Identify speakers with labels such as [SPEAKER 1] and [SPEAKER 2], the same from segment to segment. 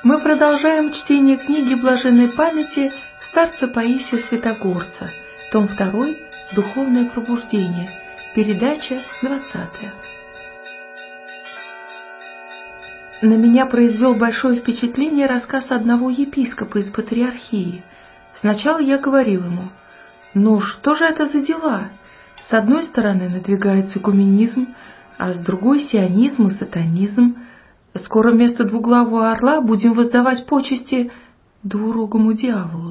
[SPEAKER 1] Мы продолжаем чтение книги блаженной памяти старца Паисия Святогорца, том 2, «Духовное пробуждение», передача 20. На меня произвел большое впечатление рассказ одного епископа из патриархии. Сначала я говорил ему: «Ну что же это за дела? С одной стороны надвигается экуменизм, а с другой сионизм и сатанизм. Скоро вместо двуглавого орла будем воздавать почести двурогому дьяволу».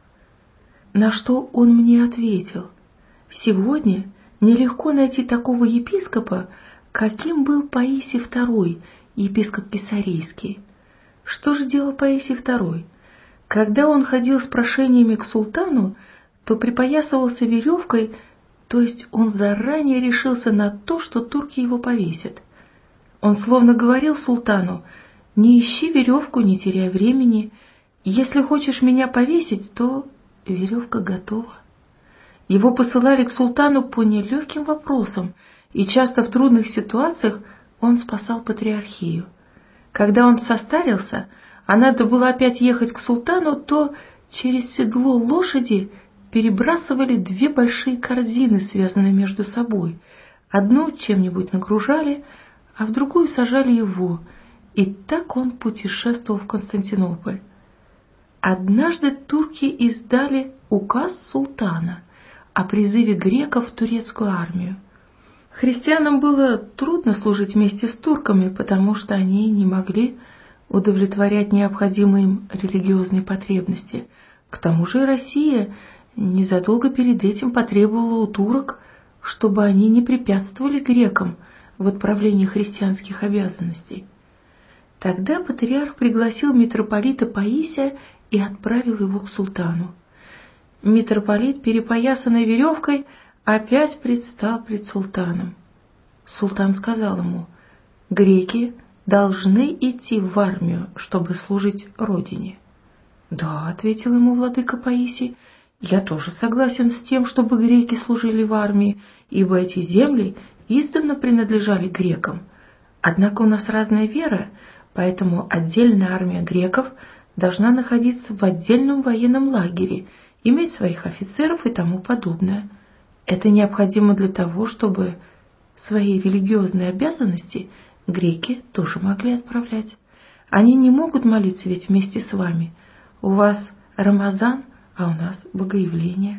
[SPEAKER 1] На что он мне ответил: «Сегодня нелегко найти такого епископа, каким был Паисий II, епископ Кесарейский». Что же делал Паисий II? Когда он ходил с прошениями к султану, то припоясывался веревкой, то есть он заранее решился на то, что турки его повесят. Он словно говорил султану: «Не ищи веревку, не теряй времени. Если хочешь меня повесить, то веревка готова». Его посылали к султану по нелегким вопросам, и часто в трудных ситуациях он спасал патриархию. Когда он состарился, а надо было опять ехать к султану, то через седло лошади перебрасывали 2 большие корзины, связанные между собой. Одну чем-нибудь нагружали, а в другую сажали его, и так он путешествовал в Константинополь. Однажды турки издали указ султана о призыве греков в турецкую армию. Христианам было трудно служить вместе с турками, потому что они не могли удовлетворять необходимые им религиозные потребности. К тому же и Россия незадолго перед этим потребовала у турок, чтобы они не препятствовали грекам в отправлении христианских обязанностей. Тогда патриарх пригласил митрополита Паисия и отправил его к султану. Митрополит, перепоясанный веревкой, опять предстал пред султаном. Султан сказал ему: «Греки должны идти в армию, чтобы служить родине». «Да», — ответил ему владыка Паисий, — «я тоже согласен с тем, чтобы греки служили в армии, ибо эти земли издавна принадлежали грекам. Однако у нас разная вера, поэтому отдельная армия греков должна находиться в отдельном военном лагере, иметь своих офицеров и тому подобное. Это необходимо для того, чтобы свои религиозные обязанности греки тоже могли отправлять. Они не могут молиться ведь вместе с вами. У вас Рамазан, а у нас Богоявление».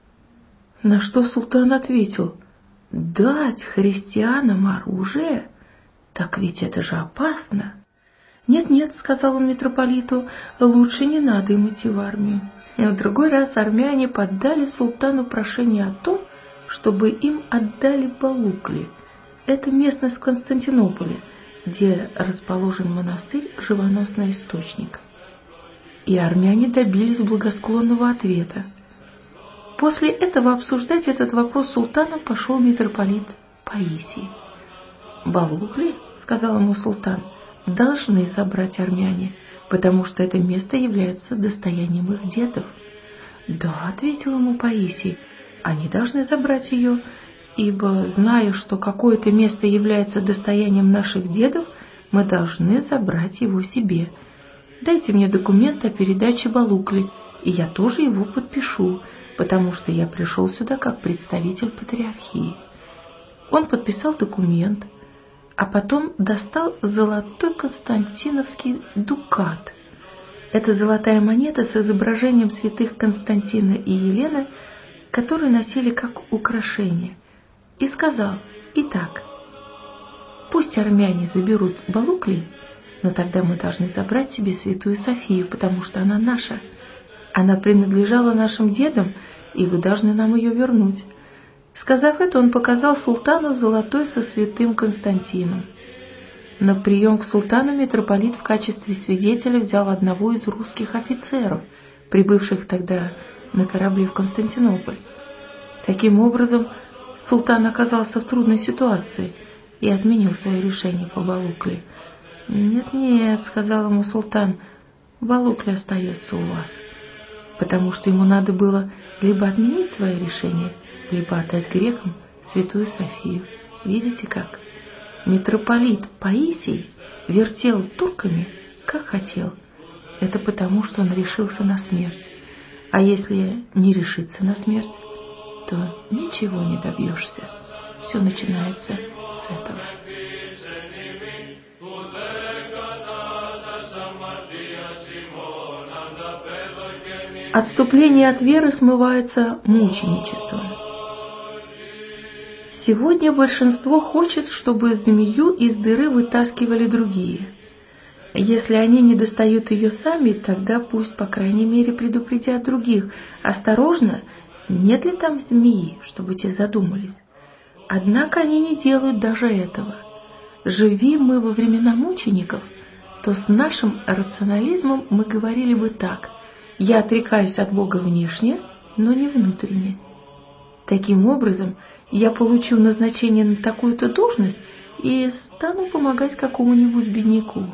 [SPEAKER 1] На что султан ответил: «Дать христианам оружие? Так ведь это же опасно». «Нет-нет», — сказал он митрополиту, — «лучше не надо им идти в армию». И в другой раз армяне поддали султану прошение о том, чтобы им отдали Балукли. Это местность в Константинополе, где расположен монастырь Живоносный Источник. И армяне добились благосклонного ответа. После этого обсуждать этот вопрос с султаном пошел митрополит Паисий. «Балукли, — сказал ему султан, — должны забрать армяне, потому что это место является достоянием их дедов». «Да, — ответил ему Паисий, — они должны забрать ее, ибо, зная, что какое-то место является достоянием наших дедов, мы должны забрать его себе. Дайте мне документ о передаче Балукли, и я тоже его подпишу, потому что я пришел сюда как представитель патриархии». Он подписал документ, а потом достал золотой константиновский дукат. Это золотая монета с изображением святых Константина и Елены, которые носили как украшение, и сказал: «Итак, пусть армяне заберут Балукли, но тогда мы должны забрать себе святую Софию, потому что она наша. Она принадлежала нашим дедам, и вы должны нам ее вернуть». Сказав это, он показал султану золотой со святым Константином. На прием к султану митрополит в качестве свидетеля взял одного из русских офицеров, прибывших тогда на корабле в Константинополь. Таким образом, султан оказался в трудной ситуации и отменил свое решение по Балукли. «Нет-нет, — сказал ему султан, — Балукли остается у вас», потому что ему надо было либо отменить свое решение, либо отдать грекам святую Софию. Видите как? Митрополит Паисий вертел турками, как хотел, это потому, что он решился на смерть. А если не решиться на смерть, то ничего не добьешься. Все начинается с этого. Отступление от веры смывается мученичеством. Сегодня большинство хочет, чтобы змею из дыры вытаскивали другие. Если они не достают ее сами, тогда пусть, по крайней мере, предупредят других. Осторожно, нет ли там змеи, чтобы те задумались. Однако они не делают даже этого. Живи мы во времена мучеников, то с нашим рационализмом мы говорили бы так: я отрекаюсь от Бога внешне, но не внутренне. Таким образом, я получу назначение на такую-то должность и стану помогать какому-нибудь бедняку.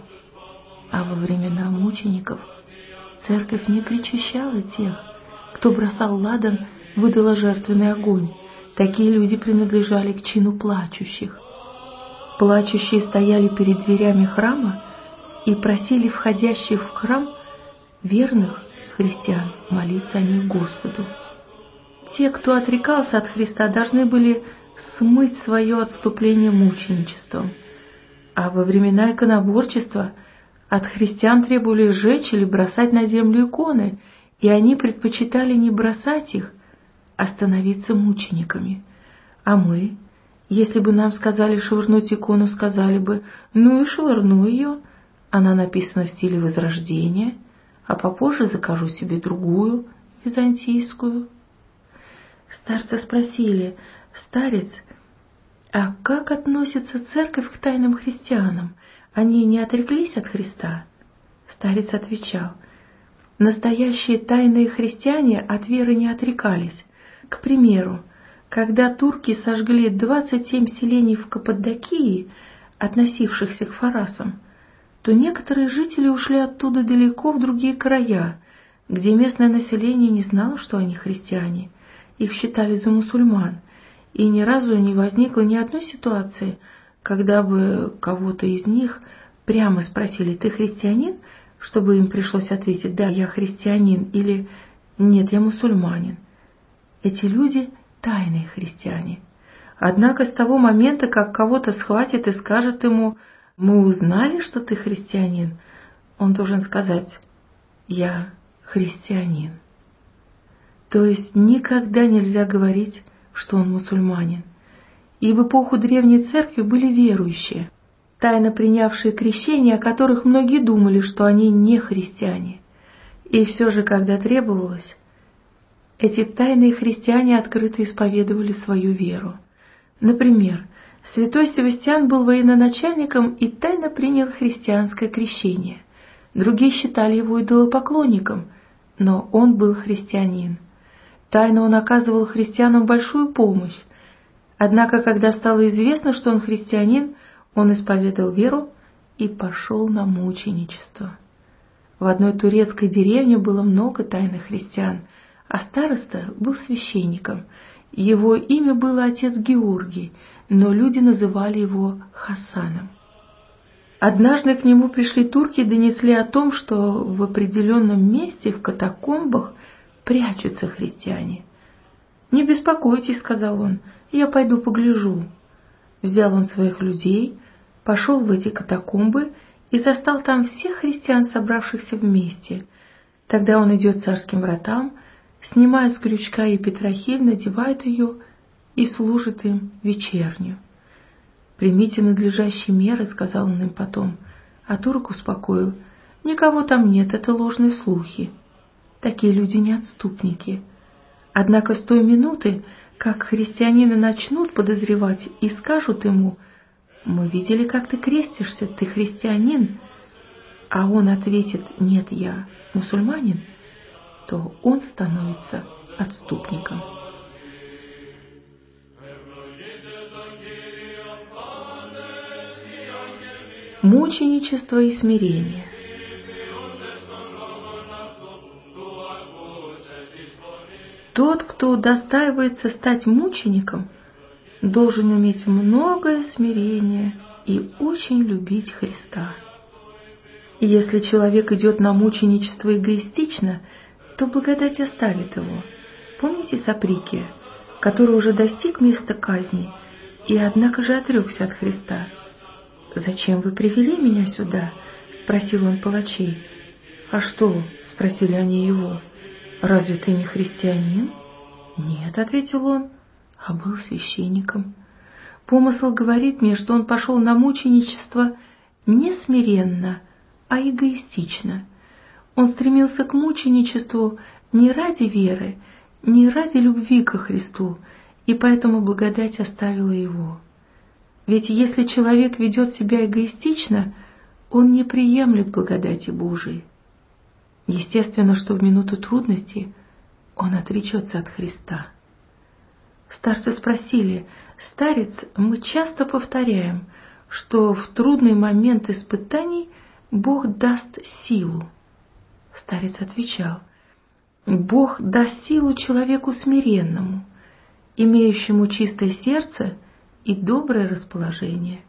[SPEAKER 1] А во времена мучеников церковь не причащала тех, кто бросал ладан в идоложертвенный огонь. Такие люди принадлежали к чину плачущих. Плачущие стояли перед дверями храма и просили входящих в храм верных христиан молиться о них Господу. Те, кто отрекался от Христа, должны были смыть свое отступление мученичеством. А во времена иконоборчества от христиан требовали сжечь или бросать на землю иконы, и они предпочитали не бросать их, а становиться мучениками. А мы, если бы нам сказали швырнуть икону, сказали бы: ну и швырну ее, она написана в стиле Возрождения, а попозже закажу себе другую, византийскую. Старцы спросили: старец, а как относится церковь к тайным христианам? Они не отреклись от Христа? Старец отвечал: настоящие тайные христиане от веры не отрекались. К примеру, когда турки сожгли 27 селений в Каппадокии, относившихся к фарасам, то некоторые жители ушли оттуда далеко в другие края, где местное население не знало, что они христиане. Их считали за мусульман, и ни разу не возникло ни одной ситуации, когда бы кого-то из них прямо спросили: ты христианин? Чтобы им пришлось ответить: да, я христианин, или нет, я мусульманин. Эти люди – тайные христиане. Однако с того момента, как кого-то схватит и скажет ему: мы узнали, что ты христианин, он должен сказать: я христианин. То есть никогда нельзя говорить, что он мусульманин. И в эпоху Древней Церкви были верующие, тайно принявшие крещение, о которых многие думали, что они не христиане. И все же, когда требовалось, эти тайные христиане открыто исповедовали свою веру. Например, святой Севастьян был военачальником и тайно принял христианское крещение. Другие считали его идолопоклонником, но он был христианин. Тайно он оказывал христианам большую помощь. Однако, когда стало известно, что он христианин, он исповедал веру и пошел на мученичество. В одной турецкой деревне было много тайных христиан, а староста был священником. Его имя было отец Георгий, но люди называли его Хасаном. Однажды к нему пришли турки и донесли о том, что в определенном месте в катакомбах прячутся христиане. «Не беспокойтесь», — сказал он, — «я пойду погляжу». Взял он своих людей, пошел в эти катакомбы и застал там всех христиан, собравшихся вместе. Тогда он идет к царским вратам, снимает с крючка епитрахиль, надевает ее и служит им вечерню. «Примите надлежащие меры», — сказал он им потом, а турок успокоил: «Никого там нет, это ложные слухи. Такие люди не отступники». Однако с той минуты, как христианины начнут подозревать и скажут ему: «Мы видели, как ты крестишься, ты христианин», а он ответит: «Нет, я мусульманин», то он становится отступником. Мученичество и смирение. Тот, кто удостаивается стать мучеником, должен иметь многое смирение и очень любить Христа. Если человек идет на мученичество эгоистично, то благодать оставит его. Помните Саприкия, который уже достиг места казни и однако же отрекся от Христа? «Зачем вы привели меня сюда?» — спросил он палачей. «А что?» — спросили они его. «Разве ты не христианин?» «Нет», — ответил он, — «а был священником». Помысл говорит мне, что он пошел на мученичество не смиренно, а эгоистично. Он стремился к мученичеству не ради веры, не ради любви ко Христу, и поэтому благодать оставила его. Ведь если человек ведет себя эгоистично, он не приемлет благодати Божией. Естественно, что в минуту трудности он отречется от Христа. Старцы спросили: «Старец, мы часто повторяем, что в трудный момент испытаний Бог даст силу». Старец отвечал: «Бог даст силу человеку смиренному, имеющему чистое сердце и доброе расположение».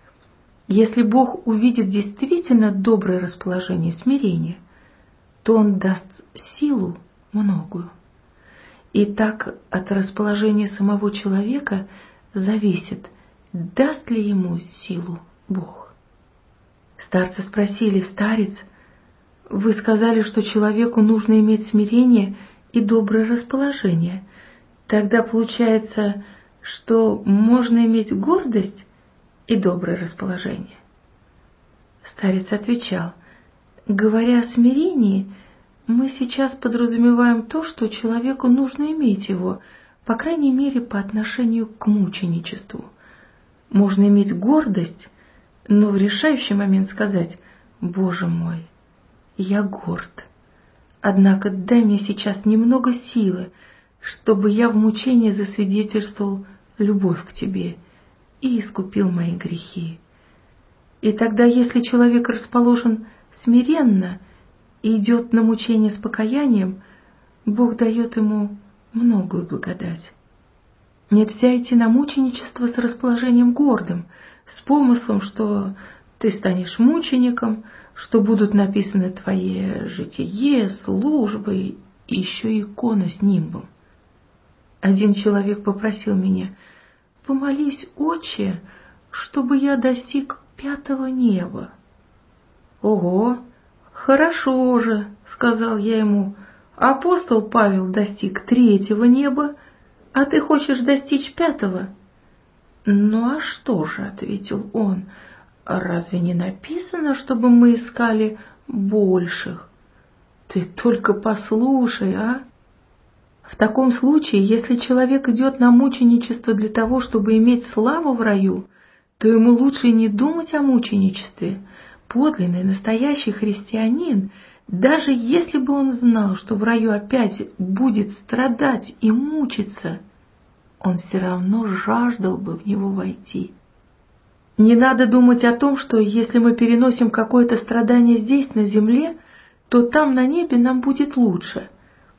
[SPEAKER 1] Если Бог увидит действительно доброе расположение, смирение, то Он даст силу многую. И так от расположения самого человека зависит, даст ли ему силу Бог. Старцы спросили: «Старец, вы сказали, что человеку нужно иметь смирение и доброе расположение. Тогда получается, что можно иметь гордость и доброе расположение?» Старец отвечал: «Говоря о смирении, мы сейчас подразумеваем то, что человеку нужно иметь его, по крайней мере, по отношению к мученичеству. Можно иметь гордость, но в решающий момент сказать: «Боже мой, я горд. Однако дай мне сейчас немного силы, чтобы я в мучении засвидетельствовал любовь к Тебе и искупил мои грехи». И тогда, если человек расположен смиренно и идет на мучение с покаянием, Бог дает ему многую благодать. Нельзя идти на мученичество с расположением гордым, с помыслом, что ты станешь мучеником, что будут написаны твое житие, службы и еще икона с нимбом. Один человек попросил меня: «Помолись, Отче, чтобы я достиг 5-го неба». «Ого, хорошо же», — сказал я ему, — «апостол Павел достиг 3-го неба, а ты хочешь достичь 5-го?» «Ну а что же?» — ответил он. «Разве не написано, чтобы мы искали больших?» «Ты только послушай, а!» В таком случае, если человек идет на мученичество для того, чтобы иметь славу в раю, то ему лучше не думать о мученичестве. Подлинный, настоящий христианин, даже если бы он знал, что в раю опять будет страдать и мучиться, он все равно жаждал бы в него войти. Не надо думать о том, что если мы переносим какое-то страдание здесь, на земле, то там, на небе, нам будет лучше.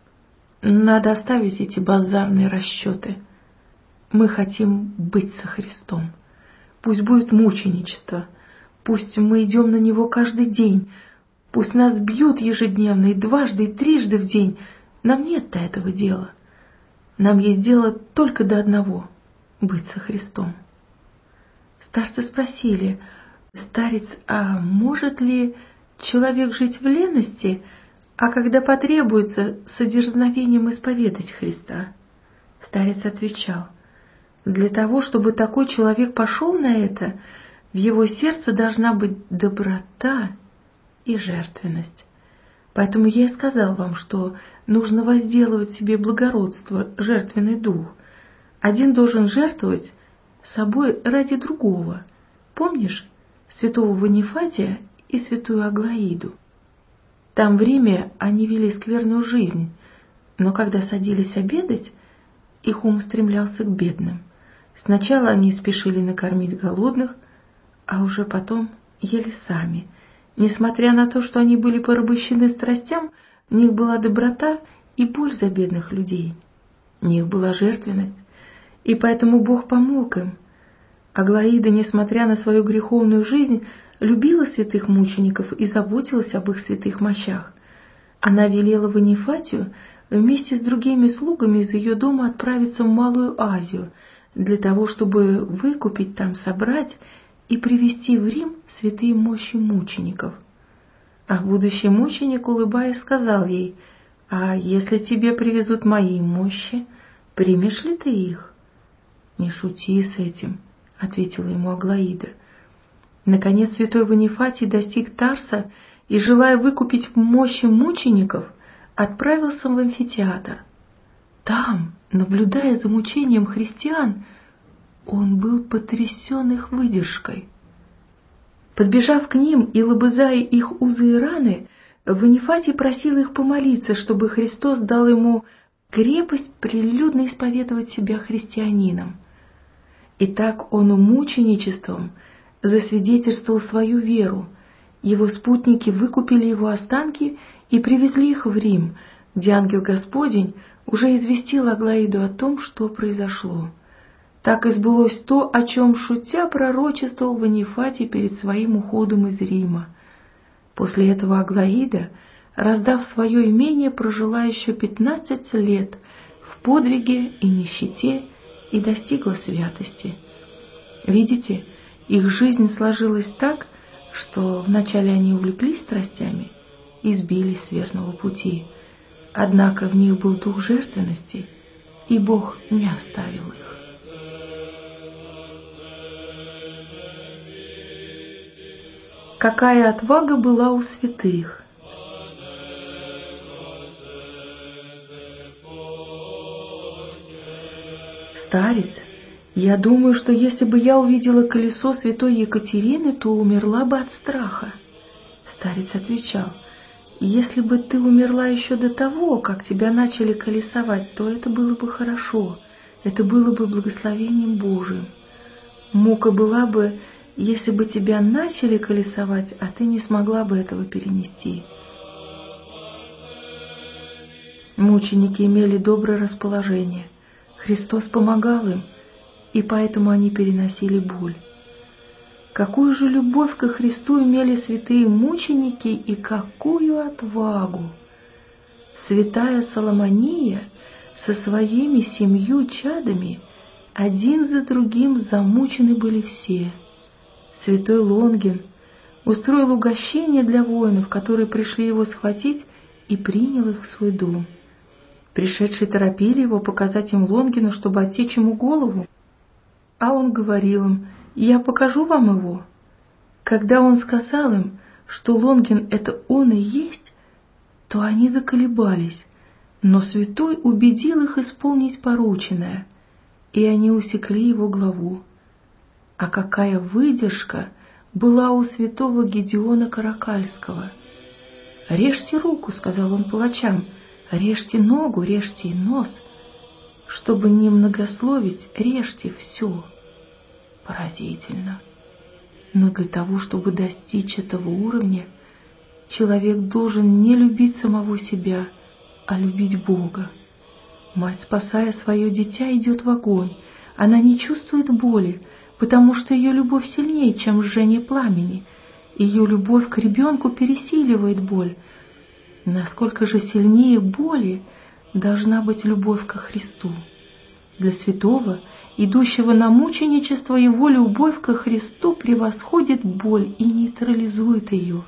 [SPEAKER 1] Надо оставить эти базарные расчеты. Мы хотим быть со Христом. Пусть будет мученичество, пусть мы идем на него каждый день, пусть нас бьют ежедневно и дважды, и трижды в день. Нам нет до этого дела. Нам есть дело только до одного — быть со Христом. Старцы спросили: «Старец, а может ли человек жить в лености, а когда потребуется, с дерзновением исповедать Христа?» Старец отвечал: «Для того, чтобы такой человек пошел на это, в его сердце должна быть доброта и жертвенность. Поэтому я и сказал вам, что нужно возделывать себе благородство, жертвенный дух. Один должен жертвовать собой ради другого. Помнишь святого Ванифатия и святую Аглаиду? Там в Риме они вели скверную жизнь, но когда садились обедать, их ум стремлялся к бедным. Сначала они спешили накормить голодных, а уже потом ели сами. Несмотря на то, что они были порабощены страстям, в них была доброта и боль за бедных людей. В них была жертвенность, и поэтому Бог помог им. Аглаида, несмотря на свою греховную жизнь, любила святых мучеников и заботилась об их святых мощах. Она велела Ванифатию вместе с другими слугами из ее дома отправиться в Малую Азию для того, чтобы выкупить там, собрать и привезти в Рим святые мощи мучеников. А будущий мученик, улыбаясь, сказал ей: «А если тебе привезут мои мощи, примешь ли ты их?» «Не шути с этим», — ответила ему Аглаида. Наконец святой Ванифатий достиг Тарса и, желая выкупить мощи мучеников, отправился в амфитеатр. Там, наблюдая за мучением христиан, он был потрясен их выдержкой. Подбежав к ним и лобызая их узы и раны, Ванифатий просил их помолиться, чтобы Христос дал ему крепость прилюдно исповедовать себя христианином. И так он мученичеством засвидетельствовал свою веру. Его спутники выкупили его останки и привезли их в Рим, где ангел Господень уже известил Аглаиду о том, что произошло. Так и сбылось то, о чем, шутя, пророчествовал Ванифатий перед своим уходом из Рима. После этого Аглаида, раздав свое имение, прожила еще 15 лет в подвиге и нищете и достигла святости. Видите, их жизнь сложилась так, что вначале они увлеклись страстями и сбились с верного пути. Однако в них был дух жертвенности, и Бог не оставил их. Какая отвага была у святых! Старец, я думаю, что если бы я увидела колесо святой Екатерины, то умерла бы от страха. Старец отвечал: если бы ты умерла еще до того, как тебя начали колесовать, то это было бы хорошо, это было бы благословением Божиим. Мука была бы, если бы тебя начали колесовать, а ты не смогла бы этого перенести. Мученики имели доброе расположение. Христос помогал им, и поэтому они переносили боль. Какую же любовь ко Христу имели святые мученики и какую отвагу! Святая Соломония со своими 7 чадами один за другим замучены были все. Святой Лонгин устроил угощение для воинов, которые пришли его схватить, и принял их в свой дом. Пришедшие торопили его показать им Лонгина, чтобы отсечь ему голову, а он говорил им: «Я покажу вам его». Когда он сказал им, что Лонгин — это он и есть, то они заколебались, но святой убедил их исполнить порученное, и они усекли его голову. А какая выдержка была у святого Гедеона Каракальского! «Режьте руку», — сказал он палачам, — «режьте ногу, режьте и нос. Чтобы не многословить, режьте все». Поразительно! Но для того, чтобы достичь этого уровня, человек должен не любить самого себя, а любить Бога. Мать, спасая свое дитя, идет в огонь. Она не чувствует боли, потому что ее любовь сильнее, чем жжение пламени. Ее любовь к ребенку пересиливает боль. Насколько же сильнее боли должна быть любовь ко Христу? Для святого, идущего на мученичество, его любовь ко Христу превосходит боль и нейтрализует ее.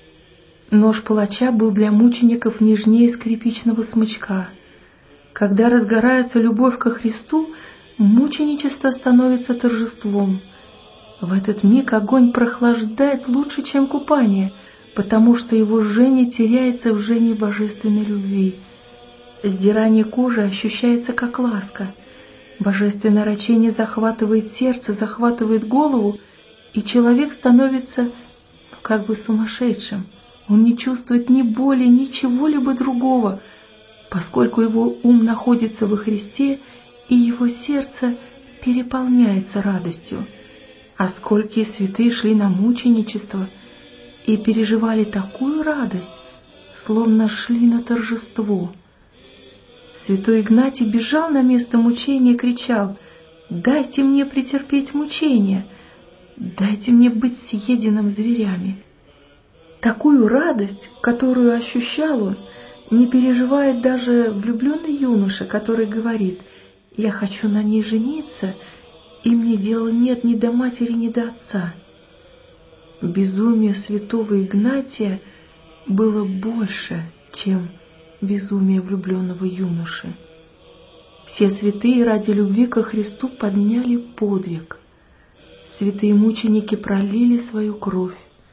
[SPEAKER 1] Нож палача был для мучеников нежнее скрипичного смычка. Когда разгорается любовь ко Христу, мученичество становится торжеством. В этот миг огонь прохлаждает лучше, чем купание, потому что его жжение теряется в жжении божественной любви. Сдирание кожи ощущается как ласка. Божественное рачение захватывает сердце, захватывает голову, и человек становится как бы сумасшедшим. Он не чувствует ни боли, ни чего-либо другого, поскольку его ум находится во Христе, и его сердце переполняется радостью. А сколькие святые шли на мученичество и переживали такую радость, словно шли на торжество. Святой Игнатий бежал на место мучения и кричал: «Дайте мне претерпеть мучения! Дайте мне быть съеденным зверями. Такую радость, которую ощущал он, не переживает даже влюбленный юноша, который говорит: «Я хочу на ней жениться, и мне дела нет ни до матери, ни до отца». Безумие святого Игнатия было больше, чем безумие влюбленного юноши. Все святые ради любви ко Христу подняли подвиг. Святые мученики пролили свою кровь.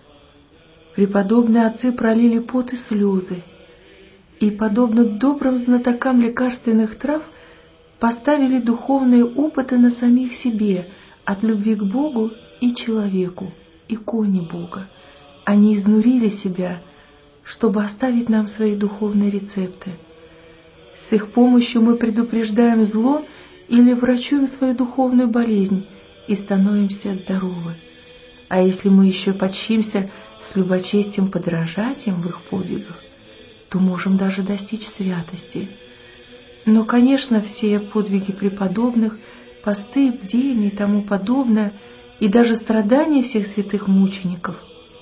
[SPEAKER 1] Преподобные отцы пролили пот и слезы. И, подобно добрым знатокам лекарственных трав, поставили духовные опыты на самих себе от любви к Богу и человеку, иконе Бога. Они изнурили себя, чтобы оставить нам свои духовные рецепты. С их помощью мы предупреждаем зло или врачуем свою духовную болезнь и становимся здоровы. А если мы еще почтимся с любочестием подражать им в их подвигах, то можем даже достичь святости. Но, конечно, все подвиги преподобных, посты, бдения и тому подобное, и даже страдания всех святых мучеников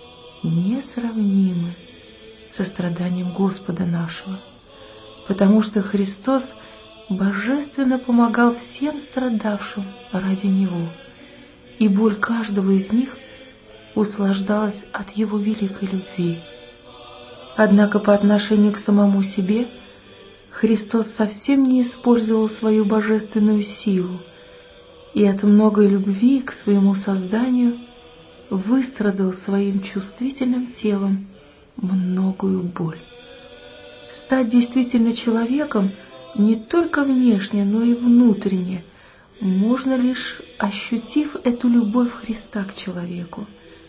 [SPEAKER 1] несравнимы со страданием Господа нашего, потому что Христос божественно помогал всем страдавшим ради Него, и боль каждого из них услаждалась от Его великой любви. Однако по отношению к самому себе Христос совсем не использовал свою божественную силу, и от многой любви к своему созданию выстрадал своим чувствительным телом многую боль. Стать действительно человеком не только внешне, но и внутренне можно лишь ощутив эту любовь Христа к человеку.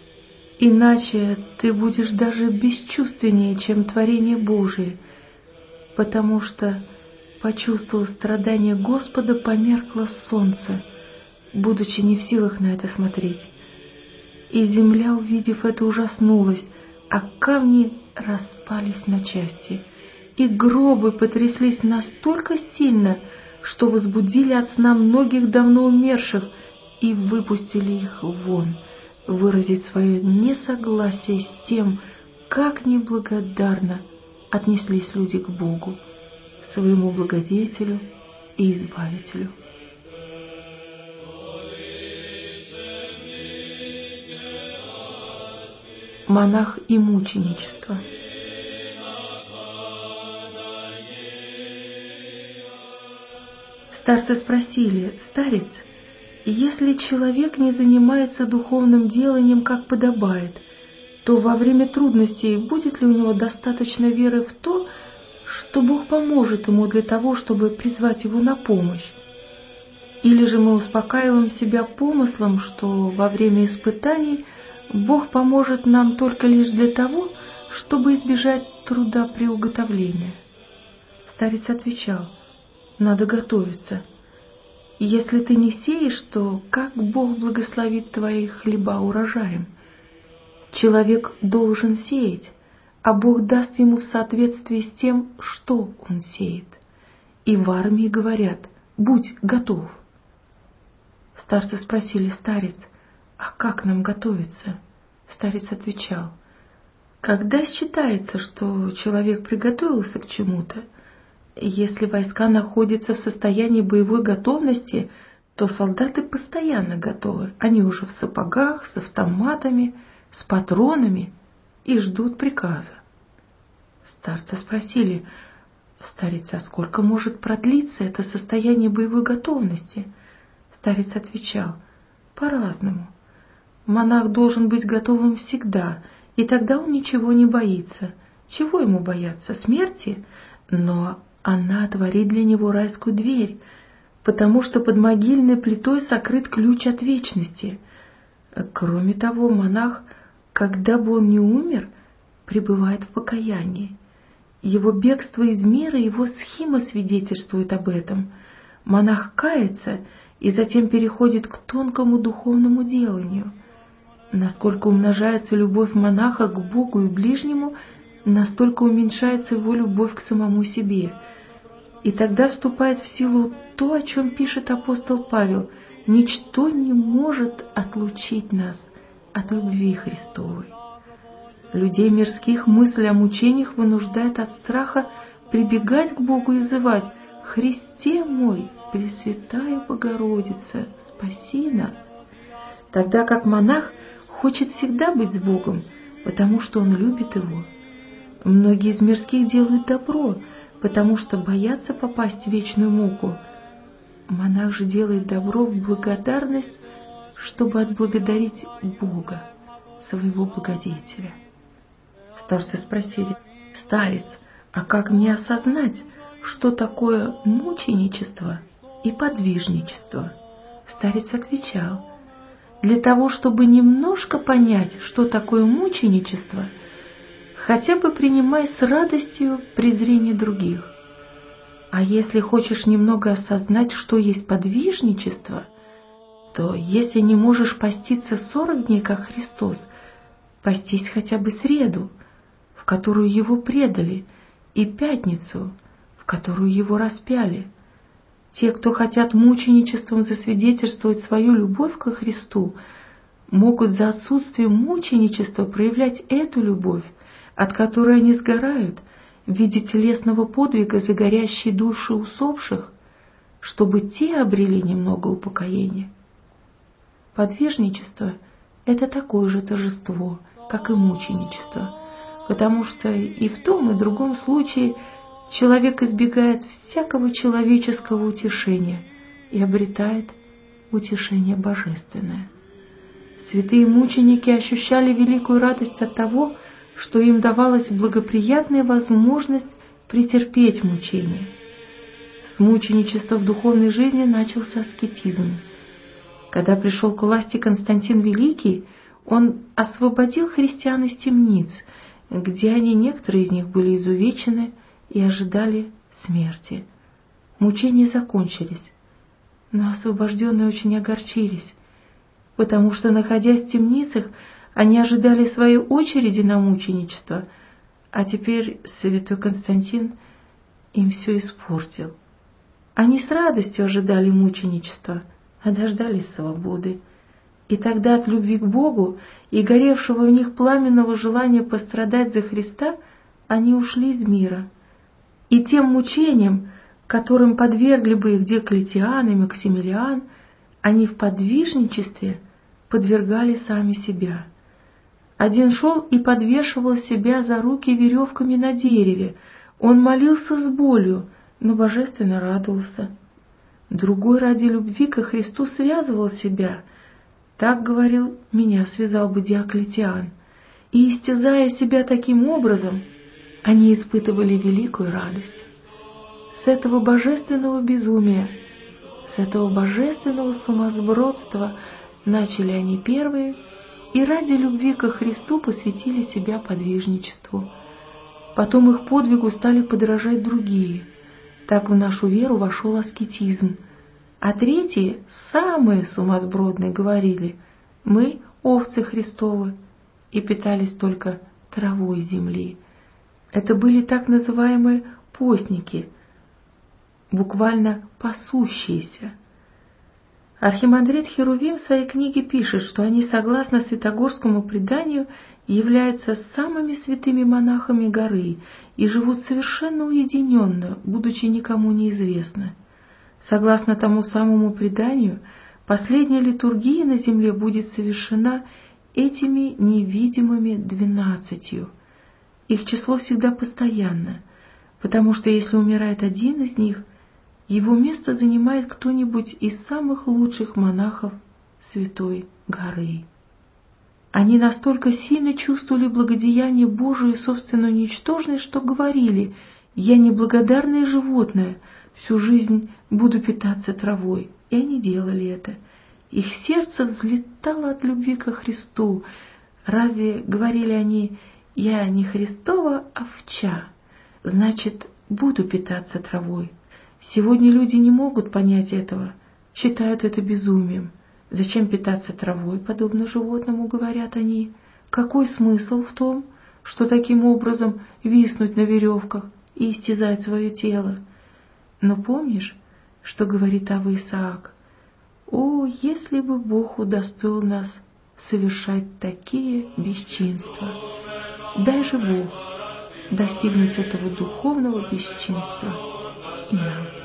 [SPEAKER 1] Иначе ты будешь даже бесчувственнее, чем творение Божие, потому что, почувствовав страдания Господа, померкло солнце, будучи не в силах на это смотреть. И земля, увидев это, ужаснулась, а камни распались на части, и гробы потряслись настолько сильно, что возбудили от сна многих давно умерших и выпустили их вон, выразить свое несогласие с тем, как неблагодарно отнеслись люди к Богу, своему благодетелю и избавителю. Монах и мученичество. Старцы спросили: «Старец, если человек не занимается духовным деланием, как подобает, то во время трудностей будет ли у него достаточно веры в то, что Бог поможет ему для того, чтобы призвать его на помощь? Или же мы успокаиваем себя помыслом, что во время испытаний Бог поможет нам только лишь для того, чтобы избежать труда приуготовления?» Старец отвечал: «Надо готовиться. Если ты не сеешь, то как Бог благословит твои хлеба урожаем? Человек должен сеять, а Бог даст ему в соответствии с тем, что он сеет. И в армии говорят: будь готов». Старцы спросили: «Старец, а как нам готовиться?» Старец отвечал: «Когда считается, что человек приготовился к чему-то, если войска находятся в состоянии боевой готовности, то солдаты постоянно готовы. Они уже в сапогах, с автоматами, с патронами и ждут приказа». Старцы спросили: «Старец, а сколько может продлиться это состояние боевой готовности?» Старец отвечал: «По-разному. Монах должен быть готовым всегда, и тогда он ничего не боится. Чего ему бояться? Смерти? Но она отворит для него райскую дверь, потому что под могильной плитой сокрыт ключ от вечности. Кроме того, монах, когда бы он ни умер, пребывает в покаянии. Его бегство из мира, его схима свидетельствует об этом. Монах кается и затем переходит к тонкому духовному деланию. Насколько умножается любовь монаха к Богу и ближнему, настолько уменьшается его любовь к самому себе. И тогда вступает в силу то, о чем пишет апостол Павел: ничто не может отлучить нас от любви Христовой. Людей мирских мысль о мучениях вынуждает от страха прибегать к Богу и взывать: «Христе мой, Пресвятая Богородица, спаси нас!» Тогда как монах хочет всегда быть с Богом, потому что он любит Его. Многие из мирских делают добро, потому что боятся попасть в вечную муку. Монах же делает добро в благодарность, чтобы отблагодарить Бога, своего благодетеля. Старцы спросили: «Старец, а как мне осознать, что такое мученичество и подвижничество?» Старец отвечал: «Для того, чтобы немножко понять, что такое мученичество, хотя бы принимай с радостью презрение других. А если хочешь немного осознать, что есть подвижничество, то если не можешь поститься 40 дней, как Христос, постись хотя бы среду, в которую Его предали, и пятницу, в которую Его распяли. Те, кто хотят мученичеством засвидетельствовать свою любовь ко Христу, могут за отсутствием мученичества проявлять эту любовь, от которой они сгорают, в виде телесного подвига за горящие души усопших, чтобы те обрели немного упокоения. Подвижничество – это такое же торжество, как и мученичество, потому что и в том, и в другом случае человек избегает всякого человеческого утешения и обретает утешение божественное. Святые мученики ощущали великую радость от того, что им давалась благоприятная возможность претерпеть мучения. С мученичества в духовной жизни начался аскетизм. Когда пришел к власти Константин Великий, он освободил христиан из темниц, где они, некоторые из них, были изувечены и ожидали смерти. Мучения закончились, но освобожденные очень огорчились, потому что, находясь в темницах, они ожидали своей очереди на мученичество, а теперь святой Константин им все испортил. Они с радостью ожидали мученичества, а дождались свободы. И тогда от любви к Богу и горевшего в них пламенного желания пострадать за Христа они ушли из мира. И тем мучениям, которым подвергли бы их Диоклетиан и Максимилиан, они в подвижничестве подвергали сами себя. Один шел и подвешивал себя за руки веревками на дереве. Он молился с болью, но божественно радовался. Другой ради любви ко Христу связывал себя. Так говорил: «Меня связал бы Диоклетиан». И, истязая себя таким образом, они испытывали великую радость. С этого божественного безумия, с этого божественного сумасбродства начали они первые, и ради любви ко Христу посвятили себя подвижничеству. Потом их подвигу стали подражать другие. Так в нашу веру вошел аскетизм. А третьи, самые сумасбродные, говорили: «Мы овцы Христовы», и питались только травой земли. Это были так называемые постники, буквально пасущиеся. Архимандрит Херувим в своей книге пишет, что они, согласно святогорскому преданию, являются самыми святыми монахами горы и живут совершенно уединенно, будучи никому неизвестны. Согласно тому самому преданию, последняя литургия на земле будет совершена этими невидимыми 12. Их число всегда постоянно, потому что если умирает один из них, его место занимает кто-нибудь из самых лучших монахов Святой горы. Они настолько сильно чувствовали благодеяние Божие и собственную ничтожность, что говорили: «Я неблагодарное животное, всю жизнь буду питаться травой». И они делали это. Их сердце взлетало от любви ко Христу. Разве, говорили они, я не Христова овча, значит, буду питаться травой? Сегодня люди не могут понять этого, считают это безумием. Зачем питаться травой, подобно животному, говорят они? Какой смысл в том, что таким образом виснуть на веревках и истязать свое тело? Но помнишь, что говорит Авва Исаак? О, если бы Бог удостоил нас совершать такие бесчинства! Дай же Бог достигнуть этого духовного бесчинства и нам.